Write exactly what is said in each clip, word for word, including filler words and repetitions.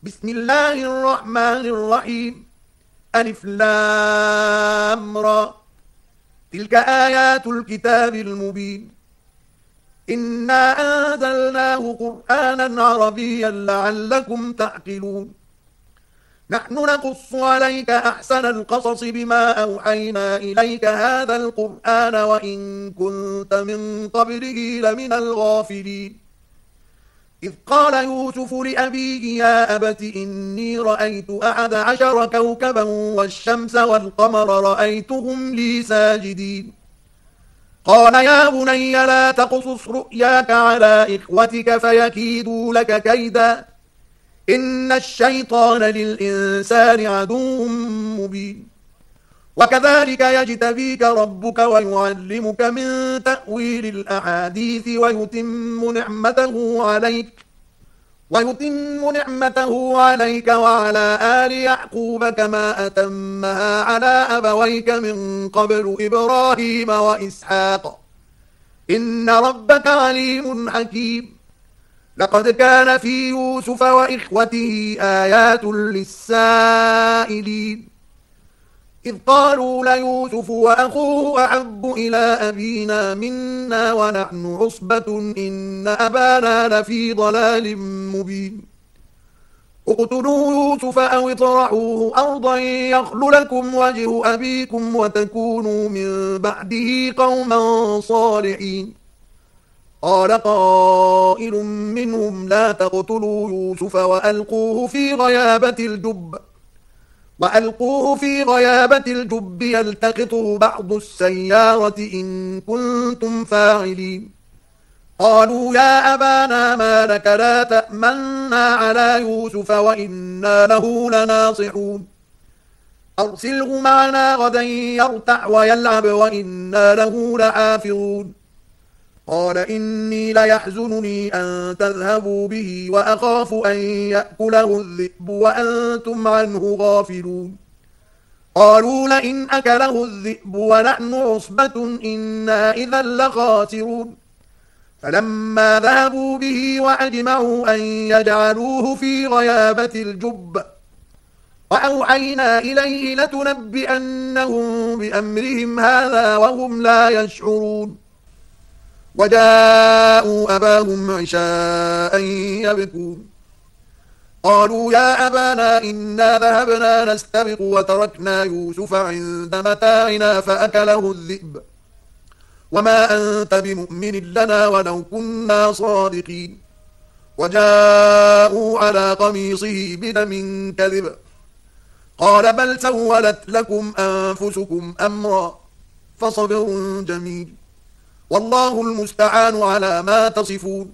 بسم الله الرحمن الرحيم. ألف لام را. تلك آيات الكتاب المبين. إنا أنزلناه قرآنا عربيا لعلكم تعقلون. نحن نقص عليك أحسن القصص بما أوحينا إليك هذا القرآن وإن كنت من قبله لمن الغافلين. إذ قال يوسف لأبيه يا أبت إني رأيت أحد عشر كوكبا والشمس والقمر رأيتهم لي ساجدين. قال يا بني لا تقصص رؤياك على إخوتك فيكيدوا لك كيدا إن الشيطان للإنسان عدو مبين. وكذلك يجتبيك ربك ويعلمك من تأويل الأحاديث ويتم نعمته عليك ويتم نعمته عليك وعلى آل يعقوب كما أتمها على أبويك من قبل إبراهيم وإسحاق إن ربك عليم حكيم. لقد كان في يوسف وإخوته آيات للسائلين إذ قالوا ليوسف وأخوه أحب إلى أبينا منا ونحن عصبة إن أبانا لفي ضلال مبين. اقتلوا يوسف أو اطرحوه أرضا يخل لكم وجه أبيكم وتكونوا من بعده قوما صالحين. قال قائل منهم لا تقتلوا يوسف وألقوه في غيابة الجب وألقوه في غيابة الجب يلتقطه بعض السيارة إن كنتم فاعلين. قالوا يا أبانا ما لك لا تأمنا على يوسف وإنا له لناصحون. أرسله معنا غدا يرتع ويلعب وإنا له لحافظون. قال إني ليحزنني أن تذهبوا به وأخاف أن يأكله الذئب وأنتم عنه غافلون. قالوا لئن أكله الذئب ونحن عصبة إنا إذا لخاسرون. فلما ذهبوا به وأجمعوا أن يجعلوه في غيابة الجب وأوحينا إليه لتنبئنهم بأمرهم هذا وهم لا يشعرون. وجاءوا أباهم عشاء يبكون. قالوا يا أبانا إنا ذهبنا نستبق وتركنا يوسف عند متاعنا فأكله الذئب وما أنت بمؤمن لنا ولو كنا صادقين. وجاءوا على قميصه بدم كذب قال بل سولت لكم أنفسكم أمرا فصبر جميل والله المستعان على ما تصفون.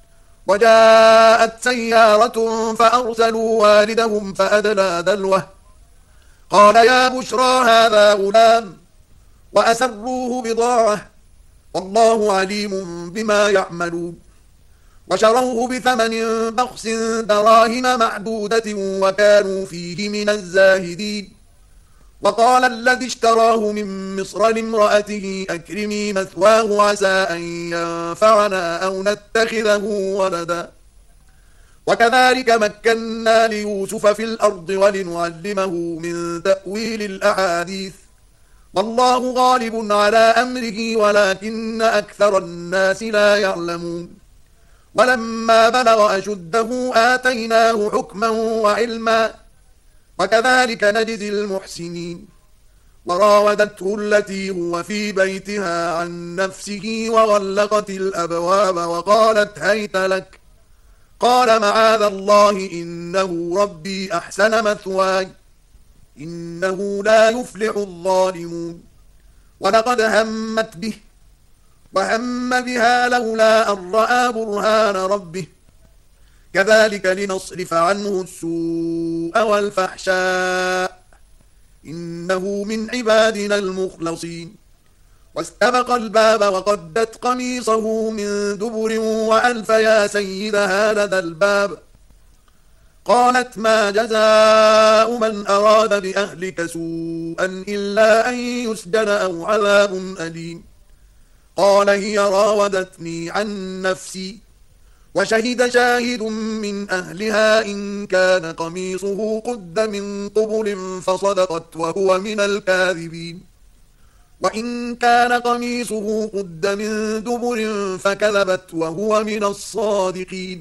وجاءت سيارة فأرسلوا والدهم فأدلى دلوه قال يا بشرى هذا غلام وأسروه بضاعة والله عليم بما يعملون. وشروه بثمن بخس دراهم معدودة وكانوا فيه من الزاهدين. وقال الذي اشتراه من مصر لامرأته أكرمي مثواه عسى أن ينفعنا أو نتخذه ولدا. وكذلك مكنا ليوسف في الأرض ولنعلمه من تأويل الأحاديث والله غالب على أمره ولكن أكثر الناس لا يعلمون. ولما بلغ أشده آتيناه حكما وعلما وكذلك نجزي المحسنين. وراودته التي هو في بيتها عن نفسه وغلقت الأبواب وقالت هيت لك قال معاذ الله إنه ربي أحسن مثواي إنه لا يفلح الظالمون. ولقد همت به وهم بها لولا أن رأى برهان ربه كذلك لنصرف عنه السوء والفحشاء إنه من عبادنا المخلصين. واستبق الباب وقدت قميصه من دبر وألف يا سيدها لدى الباب. قالت ما جزاء من أراد بأهلك سوءا إلا أن يسجن أو عذاب أليم. قال هي راودتني عن نفسي وشهد شاهد من أهلها إن كان قميصه قد من قبل فصدقت وهو من الكاذبين وإن كان قميصه قد من دبر فكذبت وهو من الصادقين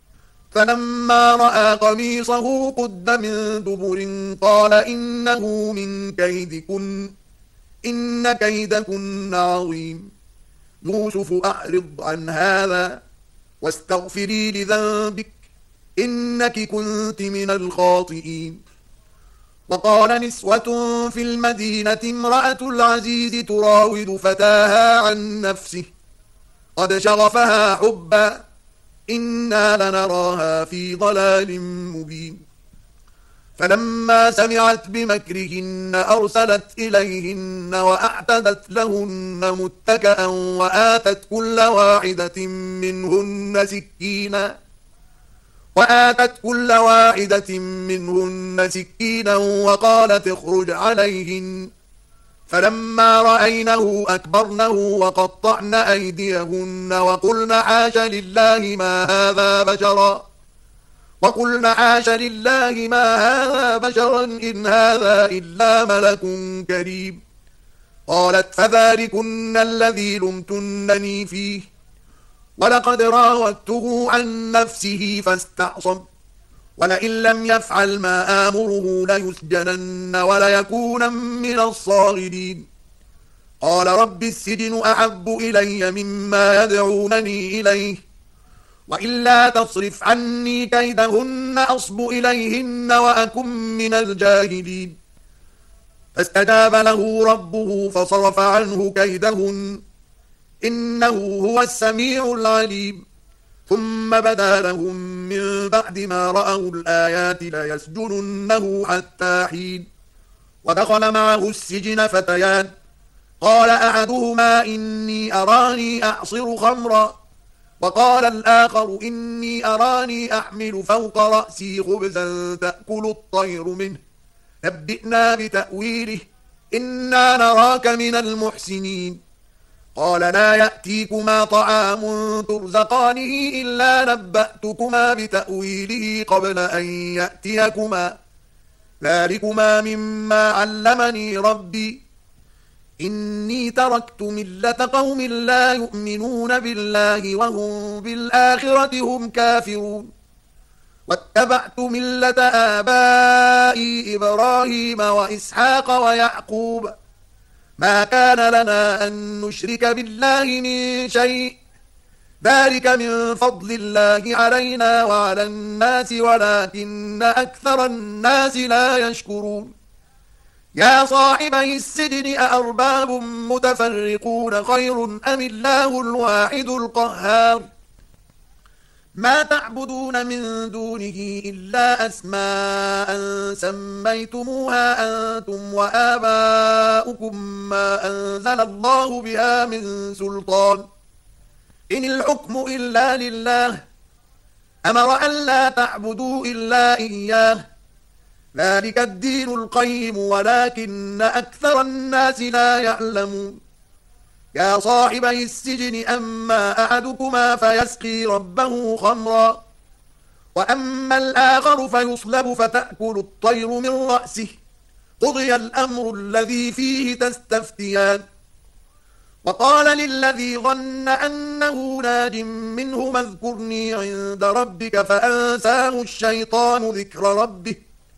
فلما رأى قميصه قد من دبر قال إنه من كيدكن إن كيدكن عظيم يوسف أعرض عن هذا واستغفري لذنبك إنك كنت من الخاطئين وقال نسوة في المدينة امرأة العزيز تراود فتاها عن نفسه قد شغفها حبا إنا لنراها في ضلال مبين فلما سمعت بمكرهن أرسلت إليهن وأعتدت لهن متكأ وآتت كل واحدة منهن سكينا وآتت كل واحدة منهن سكينا وقالت اخرج عليهن فلما رأينه أكبرنه وقطعن أيديهن وقلن حاش لله ما هذا بشرا وقلن حاش لله ما هذا بشرا إن هذا إلا ملك كريم قالت فذلكن الذي لمتنني فيه ولقد راودته عن نفسه فاستعصم ولئن لم يفعل ما آمره ليسجنن وليكون من الصاغرين قال رب السجن أحب إلي مما يدعونني إليه وإلا تصرف عني كيدهن أصب إليهن وأكن من الجاهلين فاستجاب له ربه فصرف عنه كيدهن إنه هو السميع العليم ثم بدا لهم من بعد ما رأوا الآيات ليسجننه حتى حين ودخل معه السجن فتيان قال أحدهما إني أراني أعصر خمرا وقال الآخر إني أراني أحمل فوق رأسي خبزا تأكل الطير منه نبئنا بتأويله إنا نراك من المحسنين قال لا يأتيكما طعام ترزقانه إلا نبأتكما بتأويله قبل أن يأتيكما ذلكما مما علمني ربي إني تركت ملة قوم لا يؤمنون بالله وهم بالآخرة هم كافرون واتبعت ملة آبائي إبراهيم وإسحاق ويعقوب ما كان لنا أن نشرك بالله من شيء ذلك من فضل الله علينا وعلى الناس ولكن أكثر الناس لا يشكرون يا صاحبي السجن أأرباب متفرقون خير أم الله الواحد القهار ما تعبدون من دونه إلا أسماء سميتموها أنتم وآباؤكم ما أنزل الله بها من سلطان إن الحكم إلا لله أمر أن لا تعبدوا إلا إياه ذلك الدين القيم ولكن أكثر الناس لا يعلمون يا صاحبي السجن أما أحدكما فيسقي ربه خمرا وأما الآخر فيصلب فتأكل الطير من رأسه قضي الأمر الذي فيه تستفتيان وقال للذي ظن أنه ناج منه اذكرني عند ربك فأنساه الشيطان ذكر ربه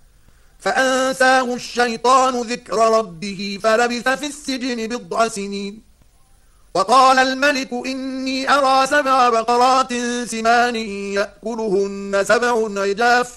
فأنساه الشيطان ذكر ربه فلبث في السجن بضع سنين وقال الملك إني أرى سبع بقرات سمان يأكلهن سبع عجاف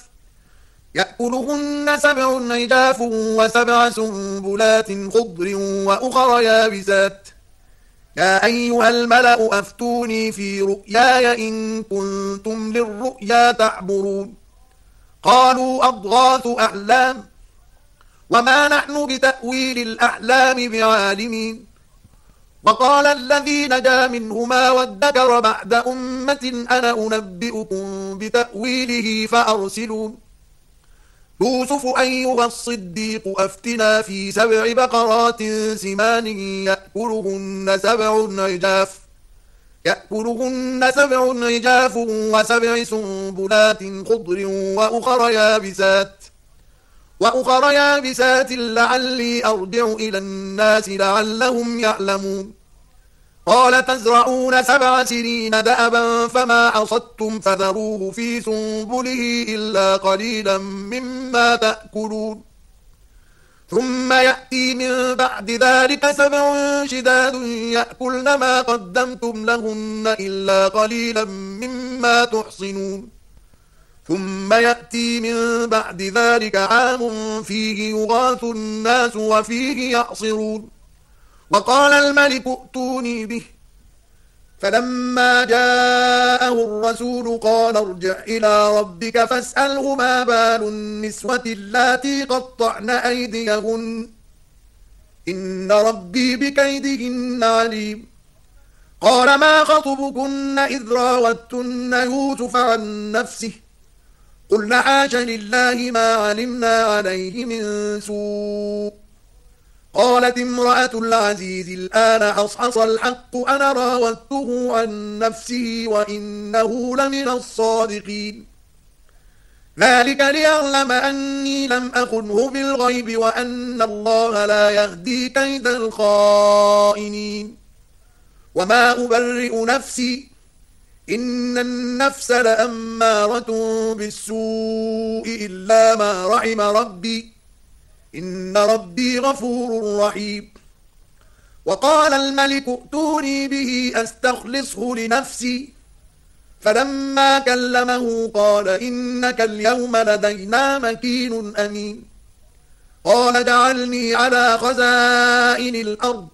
يأكلهن سبع عجاف وسبع سنبلات خضر وأخر يابسات يا أيها الملأ أفتوني في رؤياي إن كنتم للرؤيا تعبرون قالوا أضغاث أحلام وما نحن بتأويل الأحلام بعالمين وقال الذي نجا منهما وادكر بعد أمة أنا أنبئكم بتأويله فأرسلون يوسف أيها الصديق أفتنا في سبع بقرات سمان يأكلهن سبع عجاف يأكلهن سبع عجاف وسبع سنبلات خضر وأخر يابسات وأخر يابسات لعلي أرجع إلى الناس لعلهم يعلمون قال تزرعون سبع سنين دأبا فما حصدتم فذروه في سنبله إلا قليلا مما تأكلون ثم يأتي من بعد ذلك سبع شداد يأكلن ما قدمتم لهن إلا قليلا مما تحصنون ثم يأتي من بعد ذلك عام فيه يغاث الناس وفيه يعصرون وقال الملك ائتوني به فلما جاءه الرسول قال ارجع إلى ربك فاسأله ما بال النسوة اللاتي قطعن أيديهن إن ربي بكيدهن عليم قال ما خطبكن إذ راوتن يوسف عن نفسه قلنا حاش لله ما علمنا عليه من سوء قالت امرأة العزيز الآن حصحص الحق أنا راودته عن نفسه وإنه لمن الصادقين ذلك ليعلم أني لم أخنه بالغيب وأن الله لا يهدي كيد الخائنين وما أبرئ نفسي إن النفس لأمارة بالسوء إلا ما رحم ربي إن ربي غفور رحيم وقال الملك ائتوني به أستخلصه لنفسي فلما كلمه قال إنك اليوم لدينا مكين أمين قال اجعلني على خزائن الأرض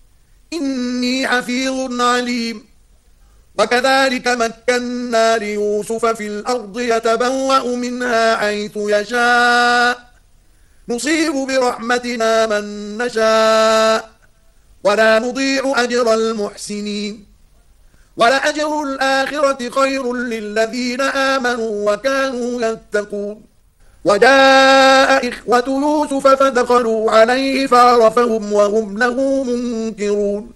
إني حفيظ عليم وكذلك مكنا ليوسف في الأرض يتبوأ منها حيث يشاء نصيب برحمتنا من نشاء ولا نضيع أجر المحسنين ولأجر الآخرة خير للذين آمنوا وكانوا يتقون وجاء إخوة يوسف فدخلوا عليه فعرفهم وهم له منكرون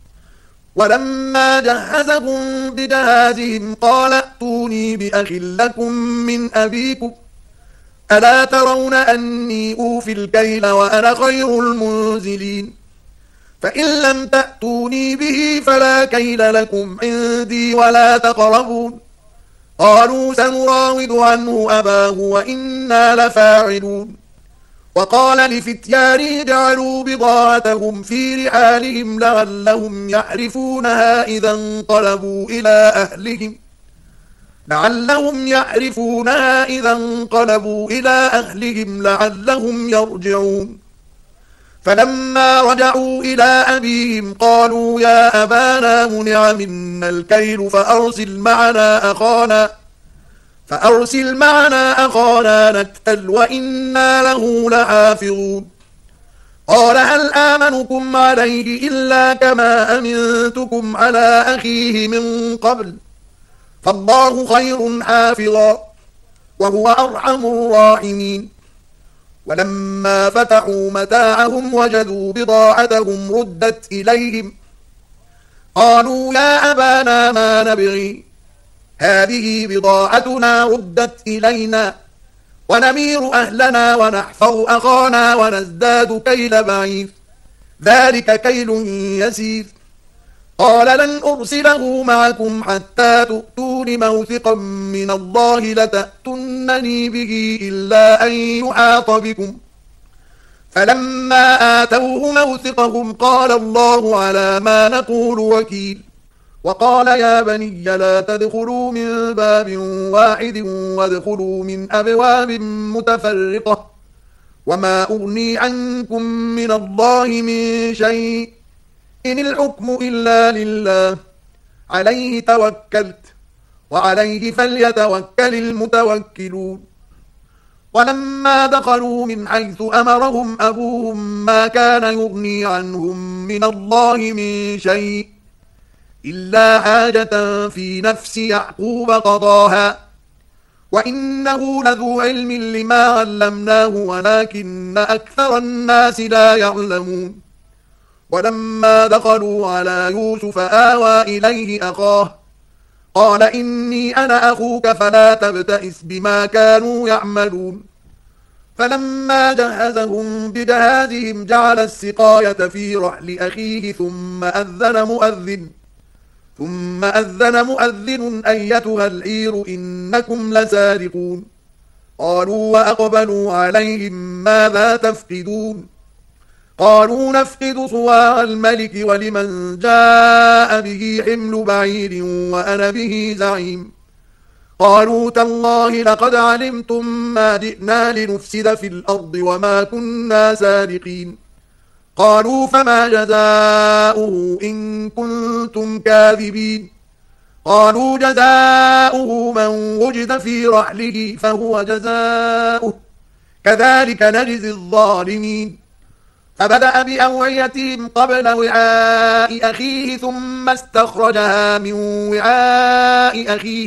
ولما جهزهم بجهازهم قال ائتوني بأخ لكم من أبيكم ألا ترون أني أوفي الكيل وأنا خير المنزلين فإن لم تأتوني به فلا كيل لكم عندي ولا تقربون قالوا سنراود عنه أباه وإنا لفاعلون وقال لفتيانه جعلوا بضاعتهم في رحالهم لعلهم يعرفونها إذا انقلبوا إلى أهلهم لعلهم يعرفونها إذا انقلبوا إلى أهلهم لعلهم يرجعون فلما رجعوا إلى أبيهم قالوا يا أبانا منع منا الكيل فأرسل معنا أخانا فأرسل معنا أخانا نكتل وإنا له لحافظون قال هل آمنكم عليه إلا كما أمنتكم على أخيه من قبل فالله خير حافظا وهو أرحم الراحمين ولما فتحوا متاعهم وجدوا بضاعتهم ردت إليهم قالوا يا أبانا ما نبغي هذه بضاعتنا ردت إلينا ونمير أهلنا ونحفظ أخانا ونزداد كيل بعير ذلك كيل يسير قال لن أرسله معكم حتى تؤتون موثقا من الله لتأتنني به إلا أن يحاط بكم فلما آتوه موثقهم قال الله على ما نقول وكيل وقال يا بني لا تدخلوا من باب واحد وادخلوا من أبواب متفرقة وما أغني عنكم من الله من شيء إن الحكم إلا لله عليه توكلت وعليه فليتوكل المتوكلون ولما دخلوا من حيث أمرهم أبوهم ما كان يغني عنهم من الله من شيء إلا حاجة في نفس يعقوب قضاها وإنه لذو علم لما علمناه ولكن أكثر الناس لا يعلمون ولما دخلوا على يوسف آوى إليه أخاه قال إني أنا أخوك فلا تبتئس بما كانوا يعملون فلما جهزهم بجهازهم جعل السقاية في رحل أخيه ثم أذن مؤذن ثم أذن مؤذن أيتها العير إنكم لسارقون قالوا وأقبلوا عليهم ماذا تفقدون قالوا نفقد صواع الملك ولمن جاء به حمل بعير وأنا به زعيم قالوا تالله لقد علمتم ما جئنا لنفسد في الأرض وما كنا سارقين قالوا فما جزاؤه إن كنتم كاذبين قالوا جزاؤه من وجد في رحله فهو جزاؤه كذلك نجزي الظالمين فبدأ بأوعيتهم قبل وعاء أخيه ثم استخرجها من وعاء أخيه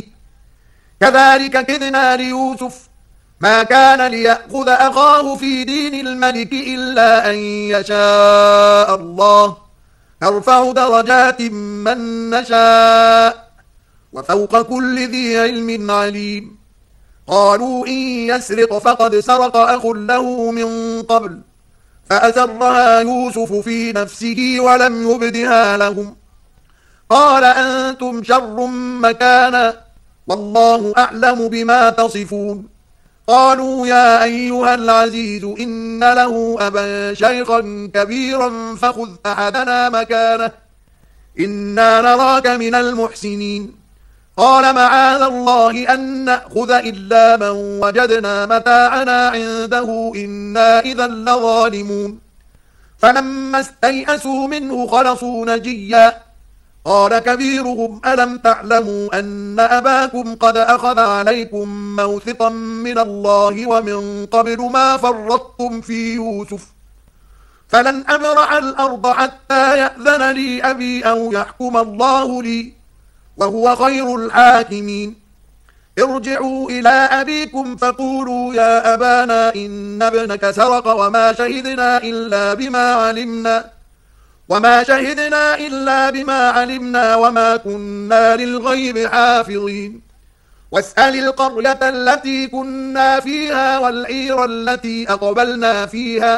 كذلك كدنا ليوسف ما كان ليأخذ أخاه في دين الملك إلا أن يشاء الله نرفع درجات من نشاء وفوق كل ذي علم عليم قالوا إن يسرق فقد سرق أخ له من قبل فأسرها يوسف في نفسه ولم يبدها لهم قال أنتم شر مكانا والله أعلم بما تصفون قالوا يا أيها العزيز إن له أبا شيخا كبيرا فخذ أحدنا مكانه إنا نراك من المحسنين قال معاذ الله أن نأخذ إلا من وجدنا متاعنا عنده إنا إذا لظالمون فلما استيئسوا منه خلصوا نجيا قال كبيرهم ألم تعلموا أن أباكم قد أخذ عليكم موثقا من الله ومن قبل ما فرطتم في يوسف فلن أبرح الأرض حتى يأذن لي أبي أو يحكم الله لي وهو خير الحاكمين ارجعوا إلى أبيكم فقولوا يا أبانا إن ابنك سرق وما شهدنا إلا بما علمنا وما شهدنا إلا بما علمنا وما كنا للغيب حافظين واسأل القرية التي كنا فيها والعير التي أقبلنا فيها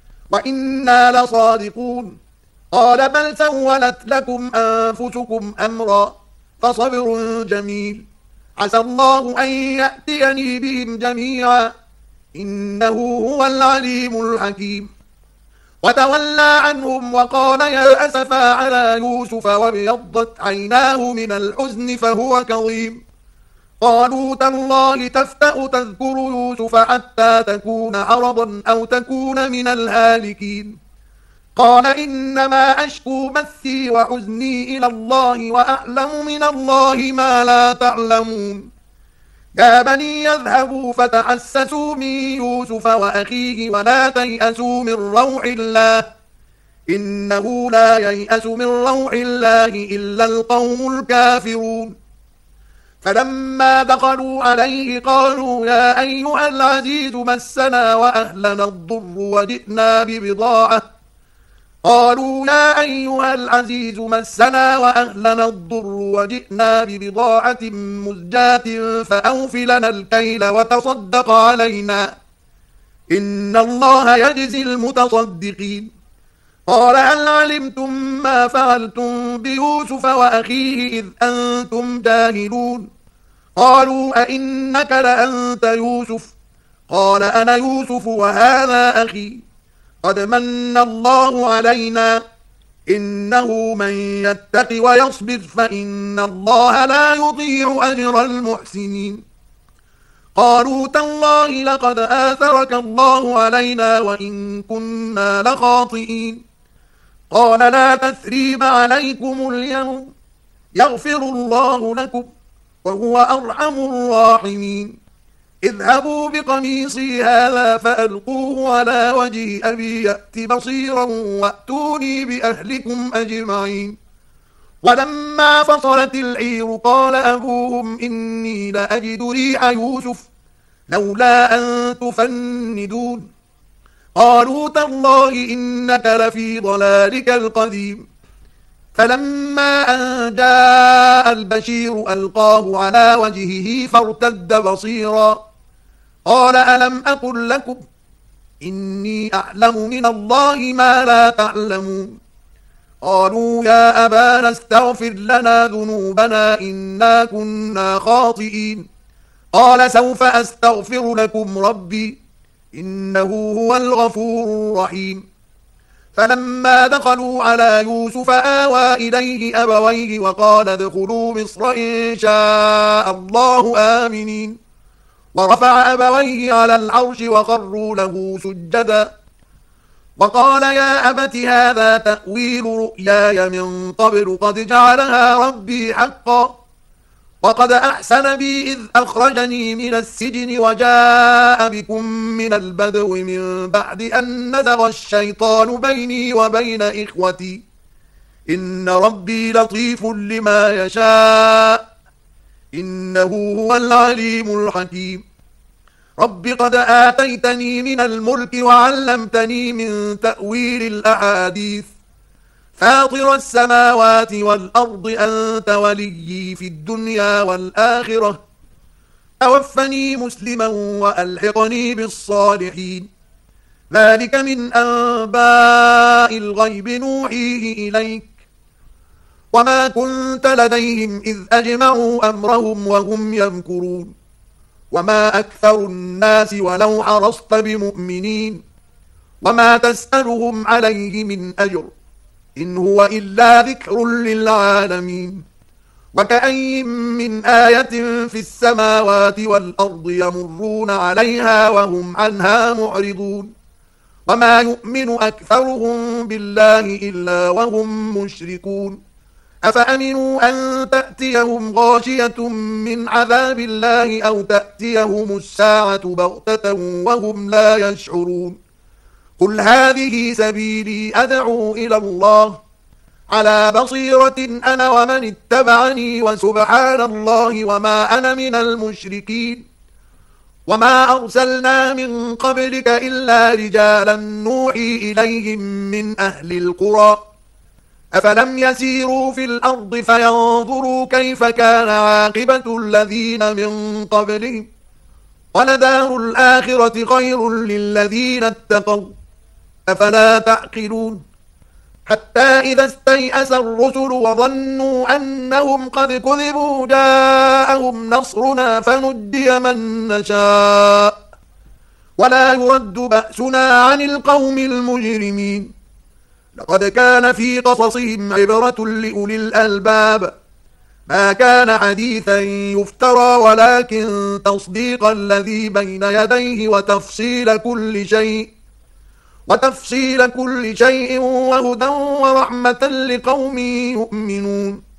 وإنا لصادقون قال بل سولت لكم أنفسكم أمرا فصبر جميل عسى الله أن يأتيني بهم جميعا إنه هو العليم الحكيم وتولى عنهم وقال يا أسفا على يوسف وابيضت عيناه من الحزن فهو كظيم قالوا تالله تفتأ تذكر يوسف حتى تكون عرضا أو تكون من الهالكين قال إنما أشكو بثي وحزني إلى الله وأعلم من الله ما لا تعلمون يا بني يذهبوا فتحسسوا من يوسف وأخيه ولا تيأسوا من روح الله إنه لا ييأس من روح الله إلا القوم الكافرون فلما دخلوا عليه قالوا يا أيها العزيز مسنا وأهلنا الضر وجئنا ببضاعة قالوا يا أيها العزيز مسنا وأهلنا الضر وجئنا ببضاعة مزجاة فأوف لنا الكيل وتصدق علينا إن الله يجزي المتصدقين قال هل علمتم ما فعلتم بيوسف وأخيه إذ أنتم جاهلون قالوا أئنك لأنت يوسف قال أنا يوسف وهذا أخي قد من الله علينا إنه من يتق ويصبر فإن الله لا يضيع أجر المحسنين قالوا تالله لقد آثرك الله علينا وإن كنا لخاطئين قال لا تثريب عليكم اليوم يغفر الله لكم وهو أرحم الراحمين اذهبوا بقميصي هذا فألقوه على وجه أبي يأت بصيرا وأتوني بأهلكم أجمعين ولما فصلت العير قال أبوهم إني لأجد ريح يوسف لولا أن تفندون قالوا تالله إنك لفي ضلالك القديم فلما أن جاء البشير ألقاه على وجهه فارتد بصيرا قال ألم أقل لكم إني أعلم من الله ما لا تعلمون قالوا يا أبانا استغفر لنا ذنوبنا إنا كنا خاطئين قال سوف أستغفر لكم ربي إنه هو الغفور الرحيم فلما دخلوا على يوسف آوى إليه أبويه وقال ادخلوا مصر إن شاء الله آمنين ورفع أبويه على العرش وخروا له سجدا وقال يا أبت هذا تأويل رؤياي من قبل قد جعلها ربي حقا وقد أحسن بي إذ أخرجني من السجن وجاء بكم من البدو من بعد أن نزغ الشيطان بيني وبين إخوتي إن ربي لطيف لما يشاء إنه هو العليم الحكيم رب قد آتيتني من الملك وعلمتني من تأويل الأحاديث فاطر السماوات والأرض أنت وليي في الدنيا والآخرة توفني مسلما وألحقني بالصالحين ذلك من أنباء الغيب نوحيه إليك وما كنت لديهم إذ أجمعوا أمرهم وهم يمكرون وما أكثر الناس ولو حرصت بمؤمنين وما تسألهم عليه من أجر إن هو إلا ذكر للعالمين وكأي من آية في السماوات والأرض يمرون عليها وهم عنها معرضون وما يؤمن أكثرهم بالله إلا وهم مشركون أفأمنوا أن تأتيهم غاشية من عذاب الله أو تأتيهم الساعة بغتة وهم لا يشعرون قل هذه سبيلي أدعو إلى الله على بصيرة أنا ومن اتبعني وسبحان الله وما أنا من المشركين وما أرسلنا من قبلك إلا رجالا نوحي إليهم من أهل القرى أفلم يسيروا في الأرض فينظروا كيف كان عاقبة الذين من قبلهم ولدار الآخرة خير للذين اتقوا أفلا تعقلون حتى إذا استيأس الرسل وظنوا أنهم قد كذبوا جاءهم نصرنا فنجي من نشاء ولا يرد بأسنا عن القوم المجرمين لقد كان في قصصهم عبرة لأولي الألباب ما كان حديثا يفترى ولكن تصديق الذي بين يديه وتفصيل كل شيء وتفصيل كل شيء وهدى ورحمة لقوم يؤمنون